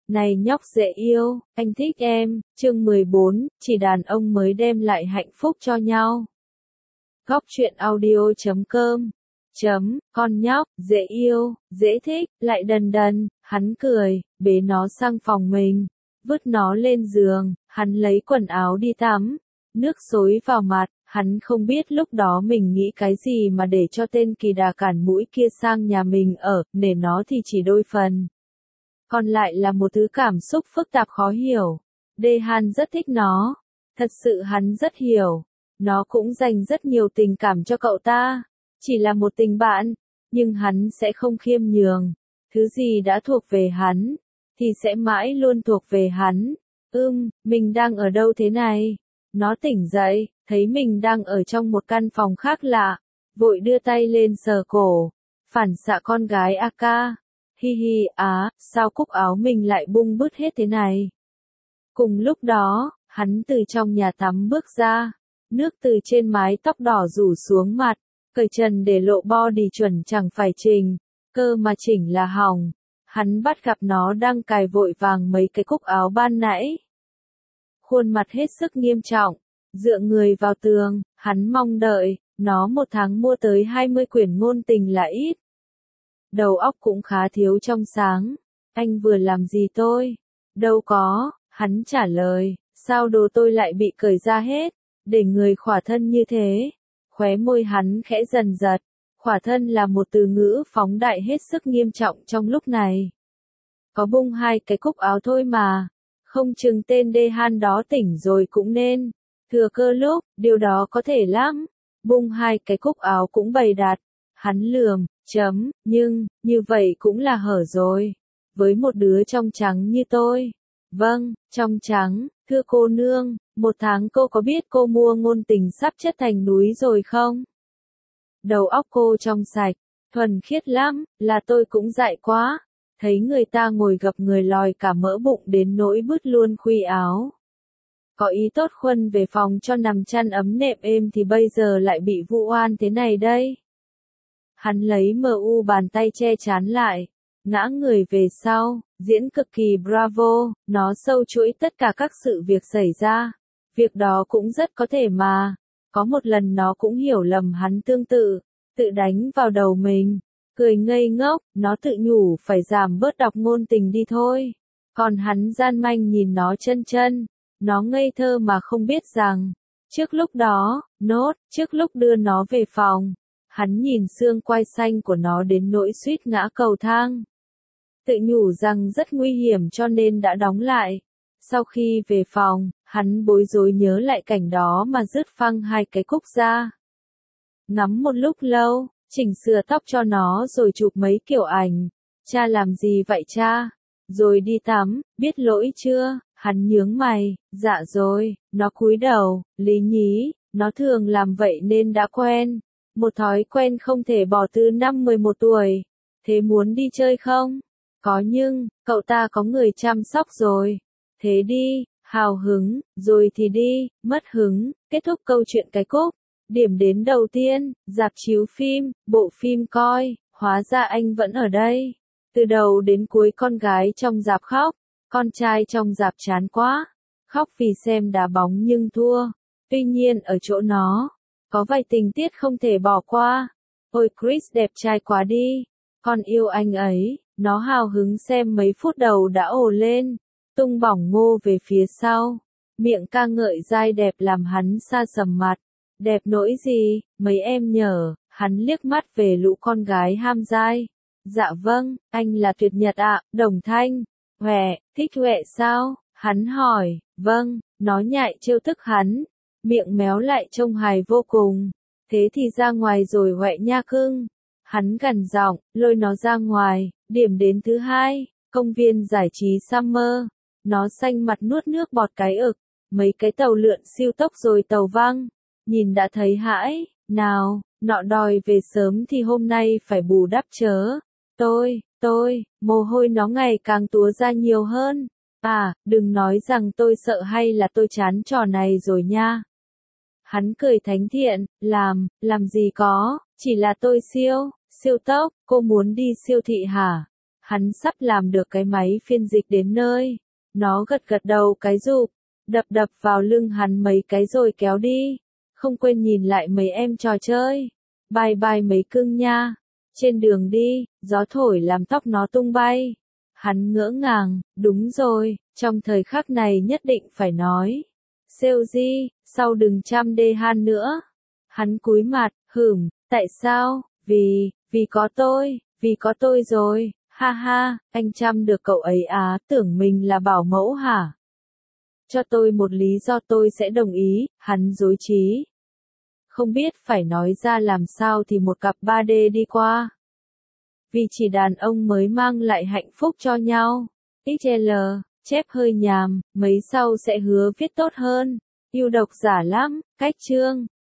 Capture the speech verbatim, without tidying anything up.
Này nhóc dễ yêu, anh thích em, chương mười bốn, chỉ đàn ông mới đem lại hạnh phúc cho nhau. Góc truyện audio chấm com chấm, con nhóc, dễ yêu, dễ thích, lại đần đần, hắn cười, bế nó sang phòng mình, vứt nó lên giường, hắn lấy quần áo đi tắm, nước xối vào mặt, hắn không biết lúc đó mình nghĩ cái gì mà để cho tên kỳ đà cản mũi kia sang nhà mình ở, nể nó thì chỉ đôi phần. Còn lại là một thứ cảm xúc phức tạp khó hiểu. Dehan rất thích nó. Thật sự hắn rất hiểu. Nó cũng dành rất nhiều tình cảm cho cậu ta. Chỉ là một tình bạn. Nhưng hắn sẽ không khiêm nhường. Thứ gì đã thuộc về hắn. Thì sẽ mãi luôn thuộc về hắn. Ưm, mình đang ở đâu thế này? Nó tỉnh dậy. Thấy mình đang ở trong một căn phòng khác lạ. Vội đưa tay lên sờ cổ. Phản xạ con gái a ca. Hi hi, á, sao cúc áo mình lại bung bứt hết thế này? Cùng lúc đó, hắn từ trong nhà tắm bước ra, nước từ trên mái tóc đỏ rủ xuống mặt, cởi trần để lộ body chuẩn chẳng phải chỉnh, cơ mà chỉnh là hỏng. Hắn bắt gặp nó đang cài vội vàng mấy cái cúc áo ban nãy. Khuôn mặt hết sức nghiêm trọng, dựa người vào tường, hắn mong đợi, nó một tháng mua tới hai mươi quyển ngôn tình là ít. Đầu óc cũng khá thiếu trong sáng. Anh vừa làm gì tôi? Đâu có, hắn trả lời, sao đồ tôi lại bị cởi ra hết, để người khỏa thân như thế. Khóe môi hắn khẽ dần giật, khỏa thân là một từ ngữ phóng đại hết sức nghiêm trọng trong lúc này. Có bung hai cái cúc áo thôi mà, không chừng tên Dehan đó tỉnh rồi cũng nên. Thừa cơ lúc, điều đó có thể lắm, bung hai cái cúc áo cũng bày đặt. Hắn lườm, chấm, nhưng, như vậy cũng là hở rồi. Với một đứa trong trắng như tôi. Vâng, trong trắng, thưa cô nương, một tháng cô có biết cô mua ngôn tình sắp chất thành núi rồi không? Đầu óc cô trong sạch, thuần khiết lắm, là tôi cũng dại quá. Thấy người ta ngồi gập người lòi cả mỡ bụng đến nỗi bứt luôn khuy áo. Có ý tốt khuân về phòng cho nằm chăn ấm nệm êm thì bây giờ lại bị vu oan thế này đây. Hắn lấy mờ u bàn tay che chán lại, ngã người về sau, diễn cực kỳ bravo, nó sâu chuỗi tất cả các sự việc xảy ra. Việc đó cũng rất có thể mà. Có một lần nó cũng hiểu lầm hắn tương tự, tự đánh vào đầu mình, cười ngây ngốc, nó tự nhủ phải giảm bớt đọc ngôn tình đi thôi. Còn hắn gian manh nhìn nó chân chân, nó ngây thơ mà không biết rằng, trước lúc đó, nốt, trước lúc đưa nó về phòng, hắn nhìn xương quai xanh của nó đến nỗi suýt ngã cầu thang. Tự nhủ rằng rất nguy hiểm cho nên đã đóng lại. Sau khi về phòng, hắn bối rối nhớ lại cảnh đó mà rứt phăng hai cái cúc ra. Ngắm một lúc lâu, chỉnh sửa tóc cho nó rồi chụp mấy kiểu ảnh. Cha làm gì vậy cha? Rồi đi tắm, biết lỗi chưa? Hắn nhướng mày, dạ rồi, nó cúi đầu, lý nhí, nó thường làm vậy nên đã quen. Một thói quen không thể bỏ từ năm mười một tuổi. Thế muốn đi chơi không? Có nhưng, cậu ta có người chăm sóc rồi. Thế đi, hào hứng, rồi thì đi, mất hứng, kết thúc câu chuyện cái cúc. Điểm đến đầu tiên, rạp chiếu phim, bộ phim coi, hóa ra anh vẫn ở đây. Từ đầu đến cuối con gái trong rạp khóc, con trai trong rạp chán quá. Khóc vì xem đá bóng nhưng thua. Tuy nhiên ở chỗ nó, có vài tình tiết không thể bỏ qua. Ôi Chris đẹp trai quá đi. Con yêu anh ấy. Nó hào hứng xem mấy phút đầu đã ồ lên. Tung bỏng ngô về phía sau. Miệng ca ngợi dai đẹp làm hắn sa sầm mặt. Đẹp nỗi gì, mấy em nhở. Hắn liếc mắt về lũ con gái ham dai. Dạ vâng, anh là tuyệt nhật ạ, Đồng Thanh. Huệ, thích Huệ sao? Hắn hỏi. Vâng, nó nhại trêu tức hắn. Miệng méo lại trông hài vô cùng. Thế thì ra ngoài rồi Huệ nha cưng. Hắn gằn giọng, lôi nó ra ngoài. Điểm đến thứ hai, công viên giải trí Summer. Nó xanh mặt nuốt nước bọt cái ực. Mấy cái tàu lượn siêu tốc rồi tàu văng. Nhìn đã thấy hãi. Nào, nọ đòi về sớm thì hôm nay phải bù đắp chớ. Tôi, tôi, mồ hôi nó ngày càng túa ra nhiều hơn. À, đừng nói rằng tôi sợ hay là tôi chán trò này rồi nha. Hắn cười thánh thiện, làm, làm gì có, chỉ là tôi siêu, siêu tốc, cô muốn đi siêu thị hả? Hắn sắp làm được cái máy phiên dịch đến nơi. Nó gật gật đầu cái rụp, đập đập vào lưng hắn mấy cái rồi kéo đi. Không quên nhìn lại mấy em trò chơi. Bye bye mấy cưng nha. Trên đường đi, gió thổi làm tóc nó tung bay. Hắn ngỡ ngàng, đúng rồi, trong thời khắc này nhất định phải nói. Seoji, sau đừng chăm đê han nữa. Hắn cúi mặt, hửm, tại sao? Vì, vì có tôi, vì có tôi rồi, ha ha, anh chăm được cậu ấy á, tưởng mình là bảo mẫu hả? Cho tôi một lý do tôi sẽ đồng ý, hắn dối trí. Không biết phải nói ra làm sao thì một cặp ba D đi qua. Vì chỉ đàn ông mới mang lại hạnh phúc cho nhau. ích lờ, chép hơi nhàm, mấy sau sẽ hứa viết tốt hơn. Yêu độc giả lắm, cách chương.